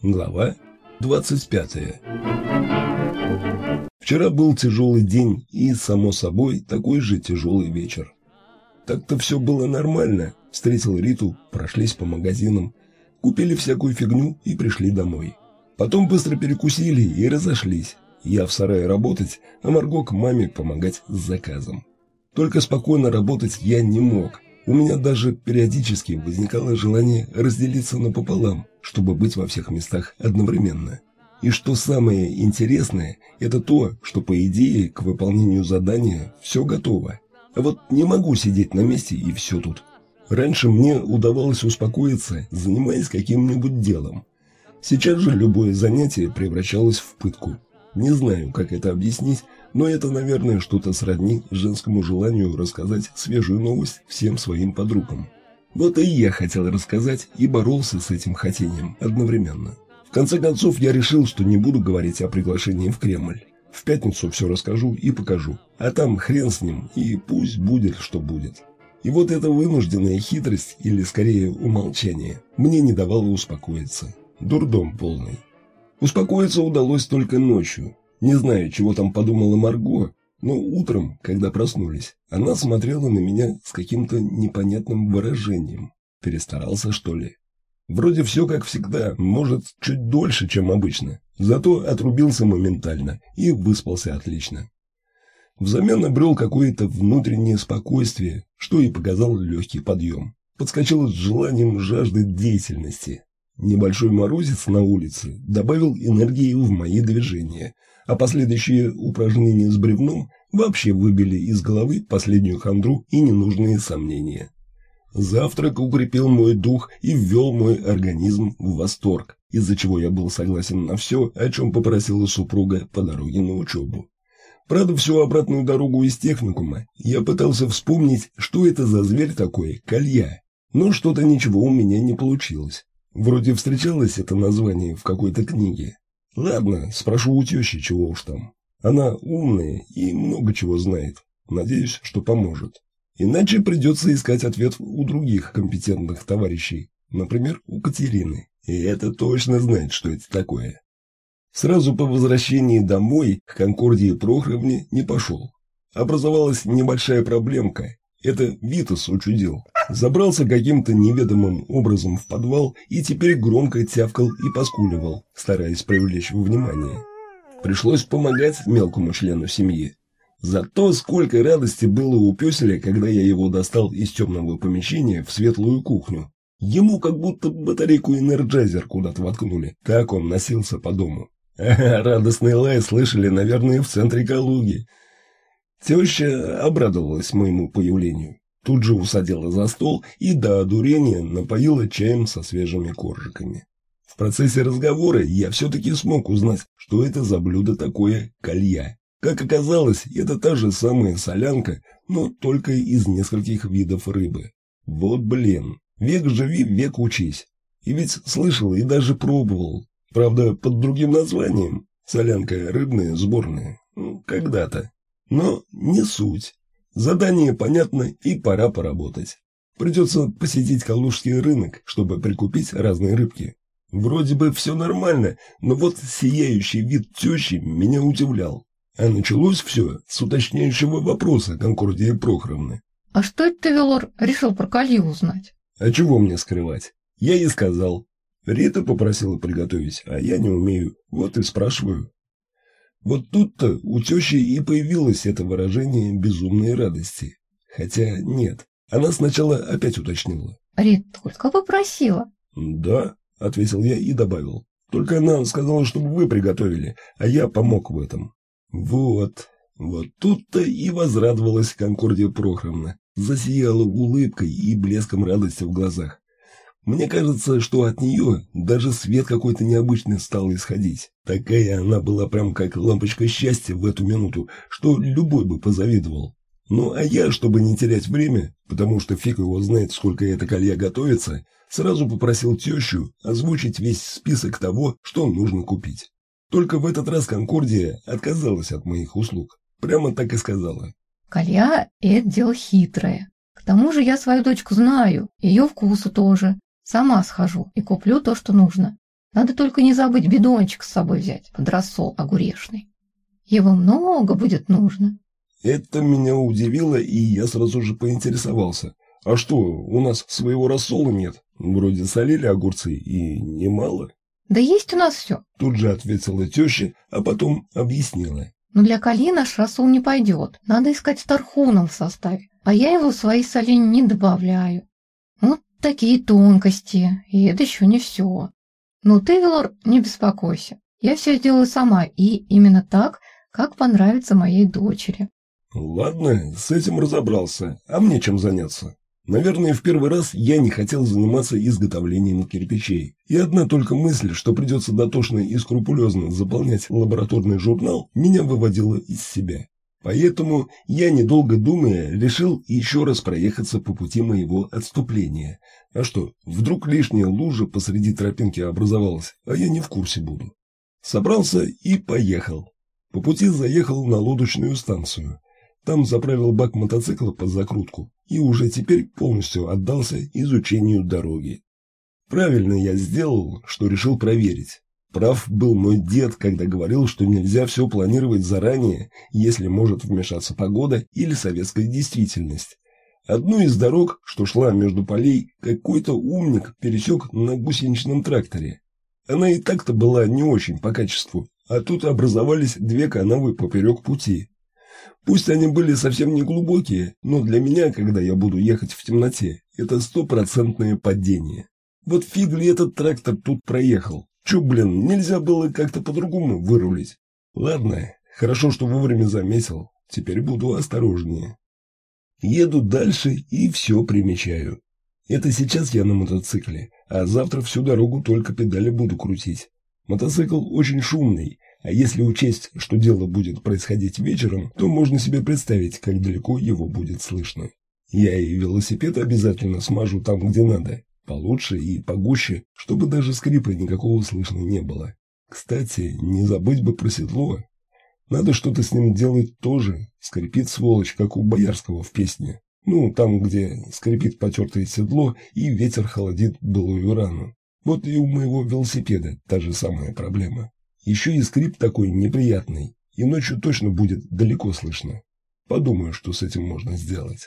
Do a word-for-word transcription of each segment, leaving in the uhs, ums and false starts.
Глава двадцать пятая. Вчера был тяжелый день и, само собой, такой же тяжелый вечер. Так-то все было нормально. Встретил Риту, прошлись по магазинам, купили всякую фигню и пришли домой. Потом быстро перекусили и разошлись. Я в сарае работать, а Марго к маме помогать с заказом. Только спокойно работать я не мог. У меня даже периодически возникало желание разделиться напополам, чтобы быть во всех местах одновременно. И что самое интересное, это то, что по идее к выполнению задания все готово. А вот не могу сидеть на месте и все тут. Раньше мне удавалось успокоиться, занимаясь каким-нибудь делом. Сейчас же любое занятие превращалось в пытку. Не знаю, как это объяснить, но это, наверное, что-то сродни женскому желанию рассказать свежую новость всем своим подругам. Вот и я хотел рассказать и боролся с этим хотением одновременно. В конце концов, я решил, что не буду говорить о приглашении в Кремль. В пятницу все расскажу и покажу, а там хрен с ним, и пусть будет, что будет. И вот эта вынужденная хитрость, или скорее умолчание, мне не давало успокоиться. Дурдом полный. Успокоиться удалось только ночью. Не знаю, чего там подумала Марго, но утром, когда проснулись, она смотрела на меня с каким-то непонятным выражением. Перестарался, что ли? Вроде все как всегда, может, чуть дольше, чем обычно. Зато отрубился моментально и выспался отлично. Взамен обрел какое-то внутреннее спокойствие, что и показал легкий подъем. Подскочил с желанием жажды деятельности. Небольшой морозец на улице добавил энергии в мои движения, а последующие упражнения с бревном вообще выбили из головы последнюю хандру и ненужные сомнения. Завтрак укрепил мой дух и ввел мой организм в восторг, из-за чего я был согласен на все, о чем попросила супруга по дороге на учебу. Правда, всю обратную дорогу из техникума я пытался вспомнить, что это за зверь такой, калья, но что-то ничего у меня не получилось. Вроде встречалось это название в какой-то книге. Ладно, спрошу у тещи, чего уж там. Она умная и много чего знает. Надеюсь, что поможет. Иначе придется искать ответ у других компетентных товарищей. Например, у Катерины. И это точно знает, что это такое. Сразу по возвращении домой к Конкордии Прохоровне не пошел. Образовалась небольшая проблемка. Это Витас учудил. Забрался каким-то неведомым образом в подвал и теперь громко тявкал и поскуливал, стараясь привлечь внимание. Пришлось помогать мелкому члену семьи. Зато сколько радости было у пёселя, когда я его достал из темного помещения в светлую кухню. Ему как будто батарейку энерджайзер куда-то воткнули. Так он носился по дому. Ага, радостный лай слышали, наверное, в центре Калуги. Теща обрадовалась моему появлению. Тут же усадила за стол и до одурения напоила чаем со свежими коржиками. В процессе разговора я все-таки смог узнать, что это за блюдо такое калья. Как оказалось, это та же самая солянка, но только из нескольких видов рыбы. Вот блин, век живи, век учись. И ведь слышал и даже пробовал. Правда, под другим названием. Солянка рыбная, сборная. Ну, когда-то. Но не суть. Задание понятно и пора поработать. Придется посетить калужский рынок, чтобы прикупить разные рыбки. Вроде бы все нормально, но вот сияющий вид тещи меня удивлял. А началось все с уточняющего вопроса Конкордии Прохоровны. А что это ты, Велор, решил про калью узнать? А чего мне скрывать? Я ей сказал. Рита попросила приготовить, а я не умею. Вот и спрашиваю. Вот тут-то у тещи и появилось это выражение безумной радости. Хотя нет, она сначала опять уточнила. Рит только попросила. Да, ответил я и добавил. Только она сказала, чтобы вы приготовили, а я помог в этом. Вот, вот тут-то и возрадовалась Конкордия Прохоровна. Засияла улыбкой и блеском радости в глазах. Мне кажется, что от нее даже свет какой-то необычный стал исходить. Такая она была прям как лампочка счастья в эту минуту, что любой бы позавидовал. Ну а я, чтобы не терять время, потому что фиг его знает, сколько эта калья готовится, сразу попросил тещу озвучить весь список того, что нужно купить. Только в этот раз Конкордия отказалась от моих услуг. Прямо так и сказала. Калья – это дело хитрое. К тому же я свою дочку знаю, ее вкусу тоже. Сама схожу и куплю то, что нужно. Надо только не забыть бидончик с собой взять под рассол огурешный. Его много будет нужно. Это меня удивило, и я сразу же поинтересовался. А что, у нас своего рассола нет? Вроде солили огурцы, и немало. Да есть у нас все. Тут же ответила теща, а потом объяснила. Но для Кали наш рассол не пойдет. Надо искать с тархуном в составе. А я его в свои соленья не добавляю. Вот такие тонкости. И это еще не все. Но ты, Велор, не беспокойся. Я все сделаю сама. И именно так, как понравится моей дочери. Ладно, с этим разобрался. А мне чем заняться? Наверное, в первый раз я не хотел заниматься изготовлением кирпичей. И одна только мысль, что придется дотошно и скрупулезно заполнять лабораторный журнал, меня выводила из себя. Поэтому я, недолго думая, решил еще раз проехаться по пути моего отступления. А что, вдруг лишняя лужа посреди тропинки образовалась, а я не в курсе буду. Собрался и поехал. По пути заехал на лодочную станцию. Там заправил бак мотоцикла под закрутку и уже теперь полностью отдался изучению дороги. Правильно я сделал, что решил проверить. Прав был мой дед, когда говорил, что нельзя все планировать заранее, если может вмешаться погода или советская действительность. Одну из дорог, что шла между полей, какой-то умник пересек на гусеничном тракторе. Она и так-то была не очень по качеству, а тут образовались две канавы поперек пути. Пусть они были совсем не глубокие, но для меня, когда я буду ехать в темноте, это стопроцентное падение. Вот фиг ли этот трактор тут проехал? Чё, блин, нельзя было как-то по-другому вырулить? Ладно, хорошо, что вовремя заметил. Теперь буду осторожнее. Еду дальше и все примечаю. Это сейчас я на мотоцикле, а завтра всю дорогу только педали буду крутить. Мотоцикл очень шумный, а если учесть, что дело будет происходить вечером, то можно себе представить, как далеко его будет слышно. Я и велосипед обязательно смажу там, где надо, получше и погуще, чтобы даже скрипа никакого слышно не было. Кстати, не забыть бы про седло. Надо что-то с ним делать тоже, скрипит сволочь, как у Боярского в песне. Ну, там, где скрипит потертое седло и ветер холодит былую рану. Вот и у моего велосипеда та же самая проблема. Еще и скрип такой неприятный, и ночью точно будет далеко слышно. Подумаю, что с этим можно сделать.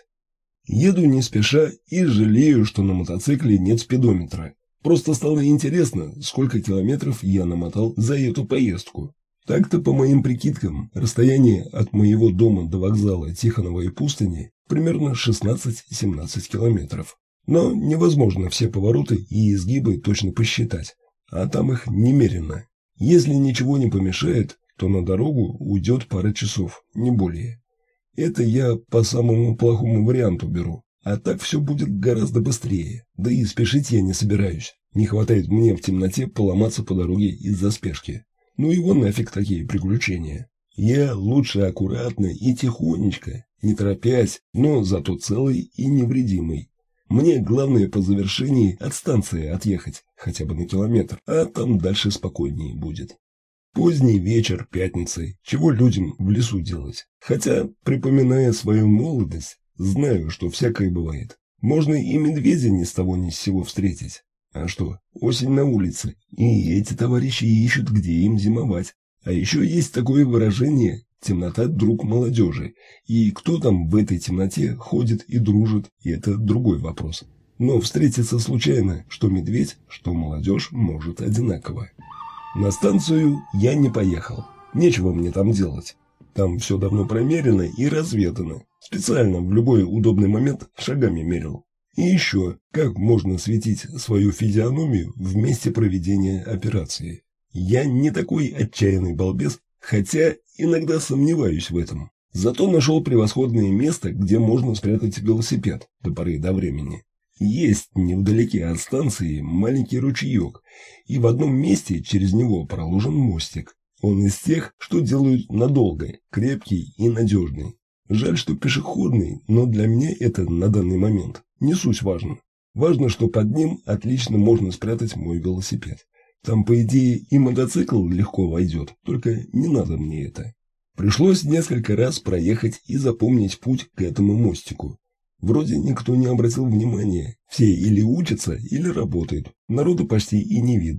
Еду не спеша и жалею, что на мотоцикле нет спидометра. Просто стало интересно, сколько километров я намотал за эту поездку. Так-то, по моим прикидкам, расстояние от моего дома до вокзала Тихоновой пустыни примерно шестнадцать-семнадцать километров. Но невозможно все повороты и изгибы точно посчитать, а там их немерено. Если ничего не помешает, то на дорогу уйдет пара часов, не более. Это я по самому плохому варианту беру, а так все будет гораздо быстрее. Да и спешить я не собираюсь. Не хватает мне в темноте поломаться по дороге из-за спешки. Ну его нафиг такие приключения. Я лучше аккуратно и тихонечко, не торопясь, но зато целый и невредимый. Мне главное по завершении от станции отъехать, хотя бы на километр, а там дальше спокойнее будет. Поздний вечер пятницы, чего людям в лесу делать? Хотя, припоминая свою молодость, знаю, что всякое бывает. Можно и медведя ни с того ни с сего встретить. А что, осень на улице, и эти товарищи ищут, где им зимовать. А еще есть такое выражение «темнота – друг молодежи». И кто там в этой темноте ходит и дружит, и это другой вопрос. Но встретиться случайно, что медведь, что молодежь, может одинаково. На станцию я не поехал. Нечего мне там делать. Там все давно промерено и разведано. Специально в любой удобный момент шагами мерил. И еще, как можно светить свою физиономию в месте проведения операции. Я не такой отчаянный балбес, хотя иногда сомневаюсь в этом. Зато нашел превосходное место, где можно спрятать велосипед до поры до времени. Есть невдалеке от станции маленький ручеек, и в одном месте через него проложен мостик. Он из тех, что делают надолго, крепкий и надежный. Жаль, что пешеходный, но для меня это на данный момент не суть важно. Важно, что под ним отлично можно спрятать мой велосипед. Там, по идее, и мотоцикл легко войдет, только не надо мне это. Пришлось несколько раз проехать и запомнить путь к этому мостику. Вроде никто не обратил внимания. Все или учатся, или работают. Народу почти и не видно.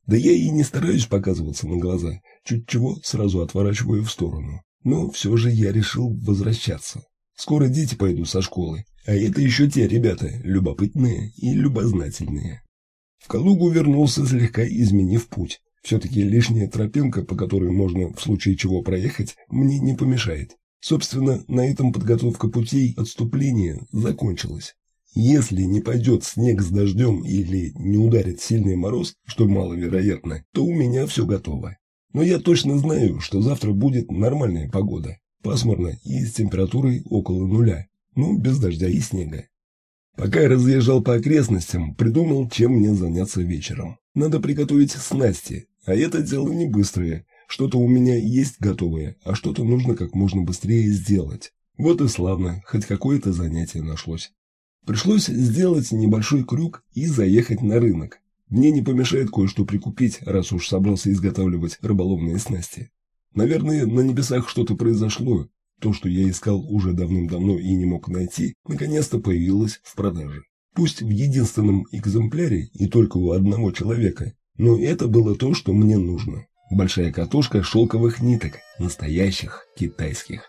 Да я и не стараюсь показываться на глаза, чуть чего сразу отворачиваю в сторону. Но все же я решил возвращаться. Скоро дети пойдут со школы, а это еще те ребята, любопытные и любознательные. В Калугу вернулся, слегка изменив путь. Все-таки лишняя тропинка, по которой можно в случае чего проехать, мне не помешает. Собственно, на этом подготовка путей отступления закончилась. Если не пойдет снег с дождем или не ударит сильный мороз, что маловероятно, то у меня все готово. Но я точно знаю, что завтра будет нормальная погода. Пасмурно и с температурой около нуля, но без дождя и снега. Пока я разъезжал по окрестностям, придумал, чем мне заняться вечером. Надо приготовить снасти, а это дело не быстрое. Что-то у меня есть готовое, а что-то нужно как можно быстрее сделать. Вот и славно, хоть какое-то занятие нашлось. Пришлось сделать небольшой крюк и заехать на рынок. Мне не помешает кое-что прикупить, раз уж собрался изготавливать рыболовные снасти. Наверное, на небесах что-то произошло. То, что я искал уже давным-давно и не мог найти, наконец-то появилось в продаже. Пусть в единственном экземпляре и только у одного человека, но это было то, что мне нужно. Большая катушка шелковых ниток, настоящих китайских.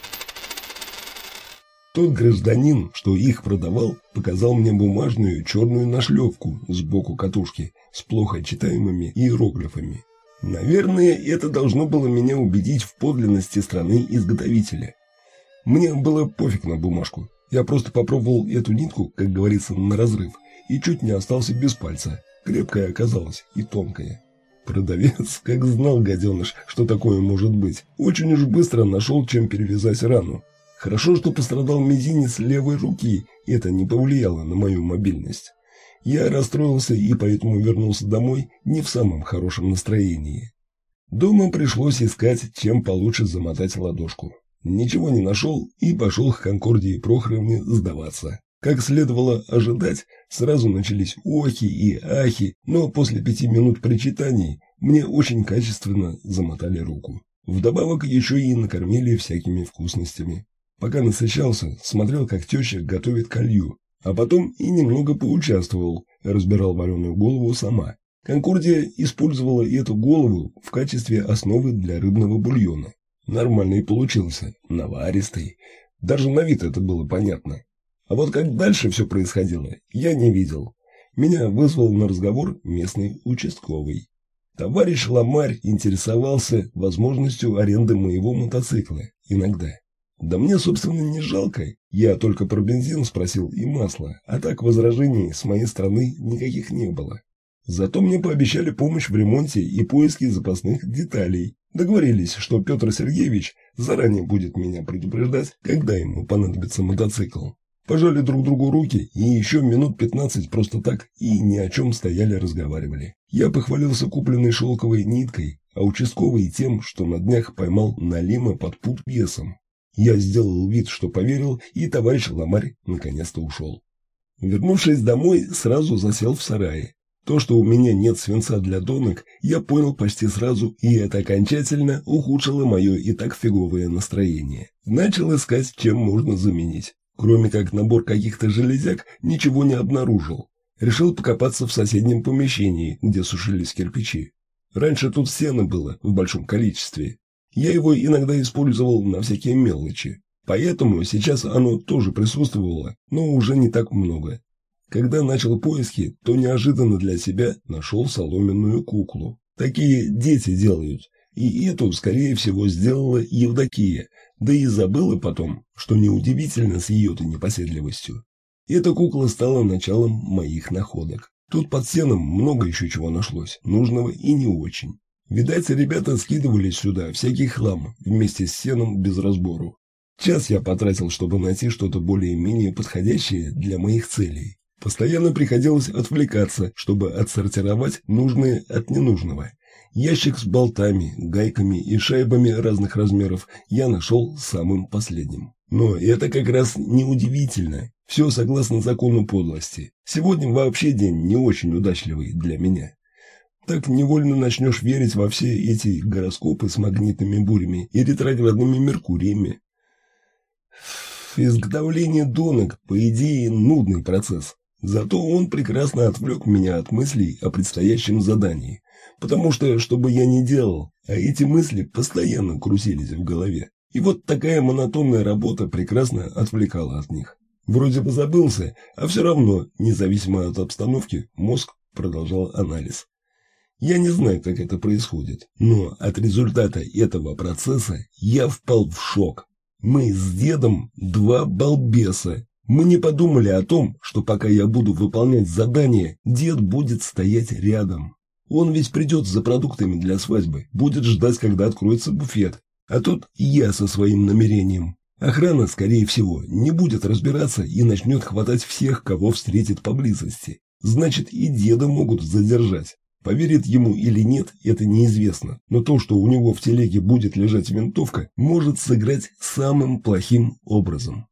Тот гражданин, что их продавал, показал мне бумажную черную нашлевку сбоку катушки с плохо читаемыми иероглифами. Наверное, это должно было меня убедить в подлинности страны-изготовителя. Мне было пофиг на бумажку. Я просто попробовал эту нитку, как говорится, на разрыв, и чуть не остался без пальца. Крепкая оказалась и тонкая. Продавец, как знал гаденыш, что такое может быть, очень уж быстро нашел, чем перевязать рану. Хорошо, что пострадал мизинец левой руки, это не повлияло на мою мобильность. Я расстроился и поэтому вернулся домой не в самом хорошем настроении. Дома пришлось искать, чем получше замотать ладошку. Ничего не нашел и пошел к Конкордии Прохоровне сдаваться. Как следовало ожидать, сразу начались охи и ахи, но после пяти минут причитаний мне очень качественно замотали руку. Вдобавок еще и накормили всякими вкусностями. Пока насыщался, смотрел, как теща готовит колью, а потом и немного поучаствовал, разбирал вареную голову сама. Конкордия использовала эту голову в качестве основы для рыбного бульона. Нормальный получился, наваристый, даже на вид это было понятно. А вот как дальше все происходило, я не видел. Меня вызвал на разговор местный участковый. Товарищ Ламарь интересовался возможностью аренды моего мотоцикла иногда. Да мне, собственно, не жалко, я только про бензин спросил и масло, а так возражений с моей стороны никаких не было. Зато мне пообещали помощь в ремонте и поиске запасных деталей. Договорились, что Петр Сергеевич заранее будет меня предупреждать, когда ему понадобится мотоцикл. Пожали друг другу руки и еще минут пятнадцать просто так и ни о чем стояли разговаривали. Я похвалился купленной шелковой ниткой, а участковый тем, что на днях поймал налима под пуд весом. Я сделал вид, что поверил, и товарищ Ламарь наконец-то ушел. Вернувшись домой, сразу засел в сарае. То, что у меня нет свинца для донок, я понял почти сразу, и это окончательно ухудшило мое и так фиговое настроение. Начал искать, чем можно заменить. Кроме как набор каких-то железяк, ничего не обнаружил. Решил покопаться в соседнем помещении, где сушились кирпичи. Раньше тут сено было в большом количестве. Я его иногда использовал на всякие мелочи. Поэтому сейчас оно тоже присутствовало, но уже не так много. Когда начал поиски, то неожиданно для себя нашел соломенную куклу. Такие дети делают. И эту, скорее всего, сделала Евдокия, да и забыла потом, что неудивительно с ее-то непоседливостью. Эта кукла стала началом моих находок. Тут под сеном много еще чего нашлось, нужного и не очень. Видать, ребята скидывали сюда всякий хлам вместе с сеном без разбору. Час я потратил, чтобы найти что-то более-менее подходящее для моих целей. Постоянно приходилось отвлекаться, чтобы отсортировать нужное от ненужного. Ящик с болтами, гайками и шайбами разных размеров я нашел самым последним. Но это как раз неудивительно. Все согласно закону подлости. Сегодня вообще день не очень удачливый для меня. Так невольно начнешь верить во все эти гороскопы с магнитными бурями и ретроградными Меркуриями. Изготовление донок, по идее, нудный процесс. Зато он прекрасно отвлек меня от мыслей о предстоящем задании, потому что, что бы я ни делал, а эти мысли постоянно крутились в голове. И вот такая монотонная работа прекрасно отвлекала от них. Вроде бы забылся, а все равно, независимо от обстановки, мозг продолжал анализ. Я не знаю, как это происходит, но от результата этого процесса я впал в шок. Мы с дедом два балбеса. Мы не подумали о том, что пока я буду выполнять задание, дед будет стоять рядом. Он ведь придет за продуктами для свадьбы, будет ждать, когда откроется буфет. А тут я со своим намерением. Охрана, скорее всего, не будет разбираться и начнет хватать всех, кого встретит поблизости. Значит, и деда могут задержать. Поверит ему или нет, это неизвестно, но то, что у него в телеге будет лежать винтовка, может сыграть самым плохим образом.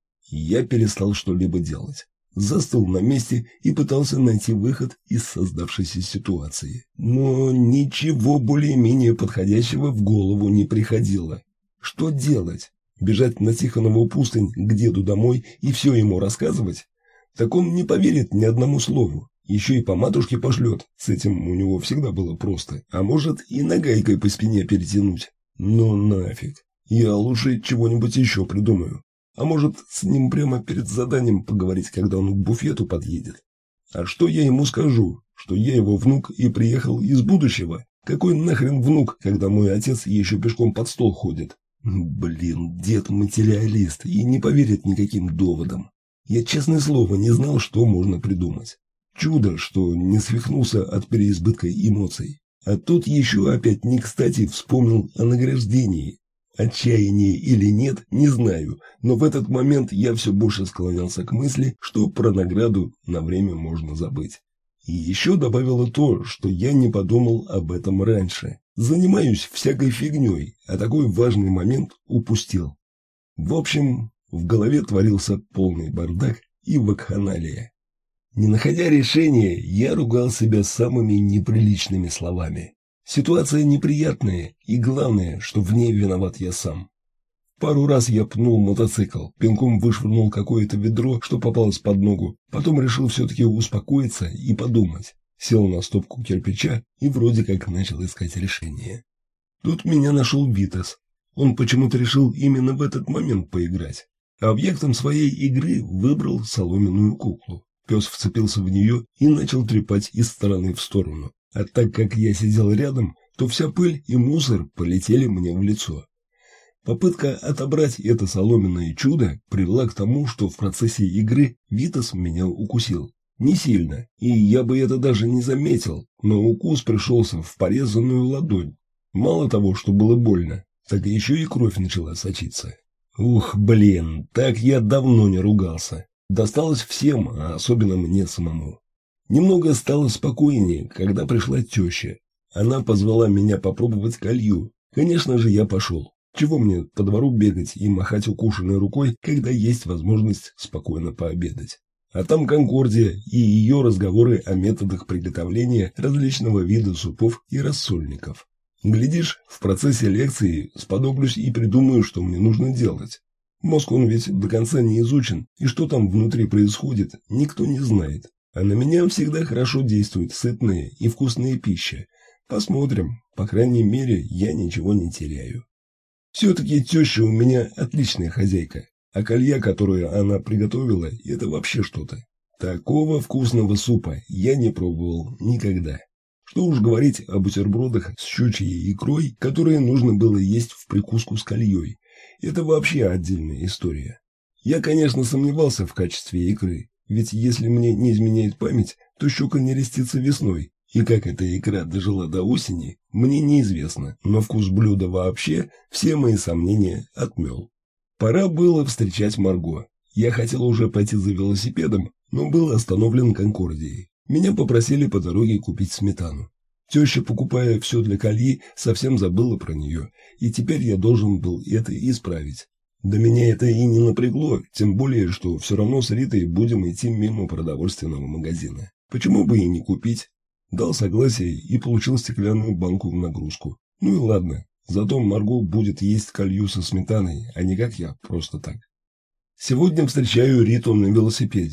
Я перестал что-либо делать. Застыл на месте и пытался найти выход из создавшейся ситуации. Но ничего более-менее подходящего в голову не приходило. Что делать? Бежать на Тихонову пустынь к деду домой и все ему рассказывать? Так он не поверит ни одному слову. Еще и по матушке пошлет. С этим у него всегда было просто. А может и нагайкой по спине перетянуть. Ну нафиг. Я лучше чего-нибудь еще придумаю. А может, с ним прямо перед заданием поговорить, когда он к буфету подъедет? А что я ему скажу? Что я его внук и приехал из будущего? Какой нахрен внук, когда мой отец еще пешком под стол ходит? Блин, дед материалист и не поверит никаким доводам. Я, честное слово, не знал, что можно придумать. Чудо, что не свихнулся от переизбытка эмоций. А тут еще опять не кстати вспомнил о награждении. Отчаяние или нет, не знаю, но в этот момент я все больше склонялся к мысли, что про награду на время можно забыть. И еще добавило то, что я не подумал об этом раньше. Занимаюсь всякой фигней, а такой важный момент упустил. В общем, в голове творился полный бардак и вакханалия. Не находя решения, я ругал себя самыми неприличными словами. Ситуация неприятная, и главное, что в ней виноват я сам. Пару раз я пнул мотоцикл, пинком вышвырнул какое-то ведро, что попалось под ногу, потом решил все-таки успокоиться и подумать. Сел на стопку кирпича и вроде как начал искать решение. Тут меня нашел Витас. Он почему-то решил именно в этот момент поиграть. Объектом своей игры выбрал соломенную куклу. Пес вцепился в нее и начал трепать из стороны в сторону. А так как я сидел рядом, то вся пыль и мусор полетели мне в лицо. Попытка отобрать это соломенное чудо привела к тому, что в процессе игры Витас меня укусил. Не сильно, и я бы это даже не заметил, но укус пришелся в порезанную ладонь. Мало того, что было больно, так еще и кровь начала сочиться. Ух, блин, так я давно не ругался. Досталось всем, а особенно мне самому. Немного стало спокойнее, когда пришла теща. Она позвала меня попробовать колью. Конечно же, я пошел. Чего мне по двору бегать и махать укушенной рукой, когда есть возможность спокойно пообедать? А там Конкордия и ее разговоры о методах приготовления различного вида супов и рассольников. Глядишь, в процессе лекции сподоблюсь и придумаю, что мне нужно делать. Мозг он ведь до конца не изучен, и что там внутри происходит, никто не знает. А на меня всегда хорошо действует сытная и вкусная пища. Посмотрим, по крайней мере, я ничего не теряю. Все-таки теща у меня отличная хозяйка, а колья, которую она приготовила, это вообще что-то. Такого вкусного супа я не пробовал никогда. Что уж говорить о бутербродах с щучьей икрой, которые нужно было есть в прикуску с кольей. Это вообще отдельная история. Я, конечно, сомневался в качестве икры, ведь если мне не изменяет память, то щука не рестится весной. И как эта икра дожила до осени, мне неизвестно, но вкус блюда вообще все мои сомнения отмел. Пора было встречать Марго. Я хотел уже пойти за велосипедом, но был остановлен Конкордией. Меня попросили по дороге купить сметану. Теща, покупая все для кольи, совсем забыла про нее, и теперь я должен был это исправить. Да меня это и не напрягло, тем более, что все равно с Ритой будем идти мимо продовольственного магазина. Почему бы и не купить? Дал согласие и получил стеклянную банку в нагрузку. Ну и ладно, зато Марго будет есть колью со сметаной, а не как я, просто так. Сегодня встречаю Риту на велосипеде.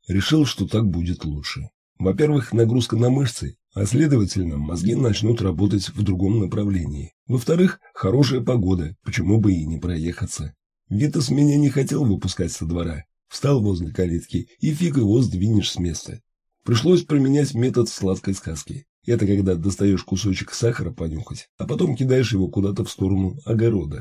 Решил, что так будет лучше. Во-первых, нагрузка на мышцы, а следовательно, мозги начнут работать в другом направлении. Во-вторых, хорошая погода, почему бы и не проехаться. Витас меня не хотел выпускать со двора. Встал возле калитки, и фиг его сдвинешь с места. Пришлось применять метод сладкой сказки. Это когда достаешь кусочек сахара понюхать, а потом кидаешь его куда-то в сторону огорода.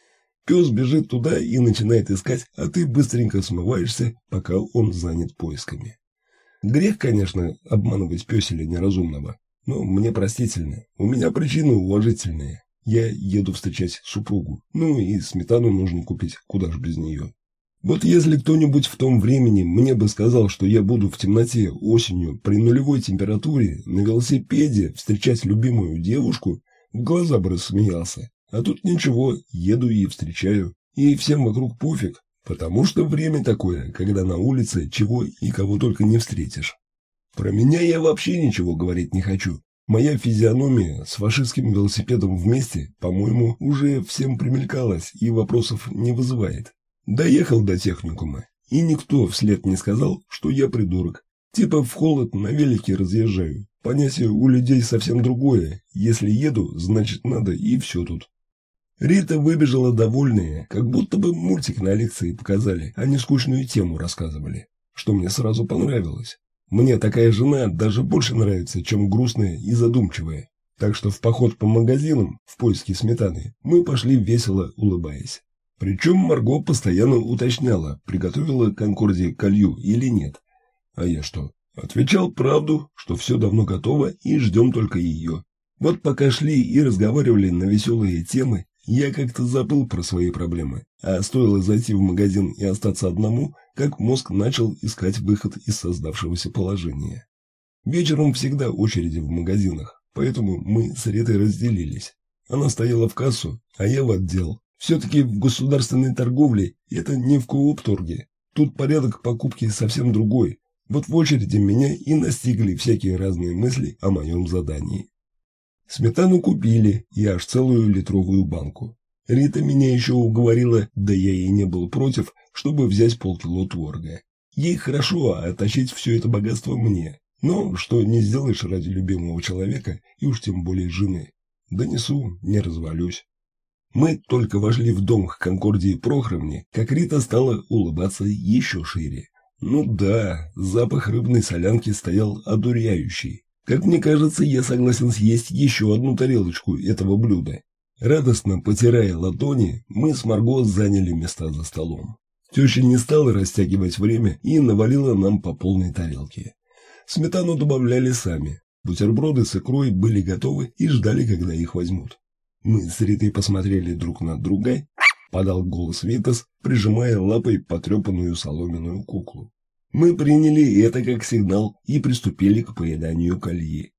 Пес бежит туда и начинает искать, а ты быстренько смываешься, пока он занят поисками. Грех, конечно, обманывать пёселя неразумного, но мне простительно. У меня причины уважительные. Я еду встречать супругу, ну и сметану нужно купить, куда ж без нее. Вот если кто-нибудь в том времени мне бы сказал, что я буду в темноте осенью при нулевой температуре на велосипеде встречать любимую девушку, в глаза бы рассмеялся. А тут ничего, еду и встречаю, и всем вокруг пофиг, потому что время такое, когда на улице чего и кого только не встретишь. Про меня я вообще ничего говорить не хочу. Моя физиономия с фашистским велосипедом вместе, по-моему, уже всем примелькалась и вопросов не вызывает. Доехал до техникума, и никто вслед не сказал, что я придурок. Типа в холод на велике разъезжаю. Понятие у людей совсем другое. Если еду, значит надо, и все тут. Рита выбежала довольная, как будто бы мультик на лекции показали, а не скучную тему рассказывали, что мне сразу понравилось. Мне такая жена даже больше нравится, чем грустная и задумчивая. Так что в поход по магазинам в поиске сметаны мы пошли весело улыбаясь. Причем Марго постоянно уточняла, приготовила Конкордии колью или нет. А я что? Отвечал правду, что все давно готово и ждем только ее. Вот пока шли и разговаривали на веселые темы, я как-то забыл про свои проблемы, а стоило зайти в магазин и остаться одному, как мозг начал искать выход из создавшегося положения. Вечером всегда очереди в магазинах, поэтому мы с Ритой разделились. Она стояла в кассу, а я в отдел. Все-таки в государственной торговле это не в коопторге. Тут порядок покупки совсем другой. Вот в очереди меня и настигли всякие разные мысли о моем задании. Сметану купили, и аж целую литровую банку. Рита меня еще уговорила, да я и не был против, чтобы взять полкило творога. Ей хорошо, а тащить все это богатство мне. Но что не сделаешь ради любимого человека, и уж тем более жены. Донесу, не развалюсь. Мы только вошли в дом к Конкордии Прохоровне, как Рита стала улыбаться еще шире. Ну да, запах рыбной солянки стоял одуряющий. Как мне кажется, я согласен съесть еще одну тарелочку этого блюда. Радостно потирая ладони, мы с Марго заняли места за столом. Теща не стала растягивать время и навалила нам по полной тарелке. Сметану добавляли сами. Бутерброды с икрой были готовы и ждали, когда их возьмут. Мы с Ритой посмотрели друг на друга, подал голос Витас, прижимая лапой потрепанную соломенную куклу. Мы приняли это как сигнал и приступили к поеданию кольи.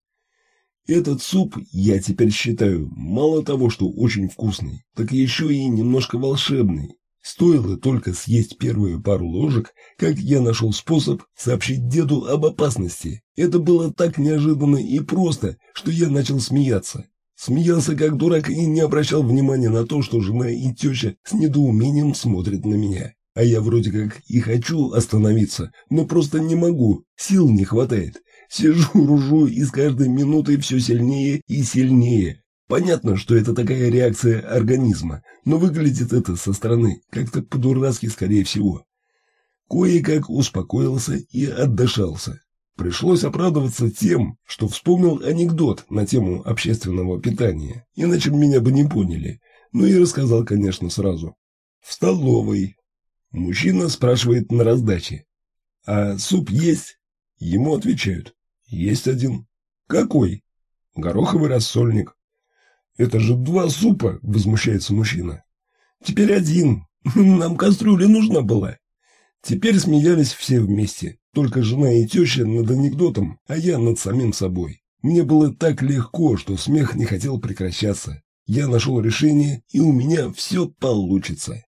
Этот суп, я теперь считаю, мало того, что очень вкусный, так еще и немножко волшебный. Стоило только съесть первую пару ложек, как я нашел способ сообщить деду об опасности. Это было так неожиданно и просто, что я начал смеяться. Смеялся как дурак и не обращал внимания на то, что жена и теща с недоумением смотрят на меня. А я вроде как и хочу остановиться, но просто не могу, сил не хватает. Сижу, ружу и с каждой минутой все сильнее и сильнее. Понятно, что это такая реакция организма, но выглядит это со стороны как-то по-дурацки, скорее всего. Кое-как успокоился и отдышался. Пришлось оправдываться тем, что вспомнил анекдот на тему общественного питания, иначе меня бы не поняли. Ну и рассказал, конечно, сразу. В столовой. Мужчина спрашивает на раздаче. А суп есть? Ему отвечают. Есть один. Какой? Гороховый рассольник. Это же два супа, возмущается мужчина. Теперь один. Нам кастрюля нужна была. Теперь смеялись все вместе. Только жена и теща над анекдотом, а я над самим собой. Мне было так легко, что смех не хотел прекращаться. Я нашел решение, и у меня все получится.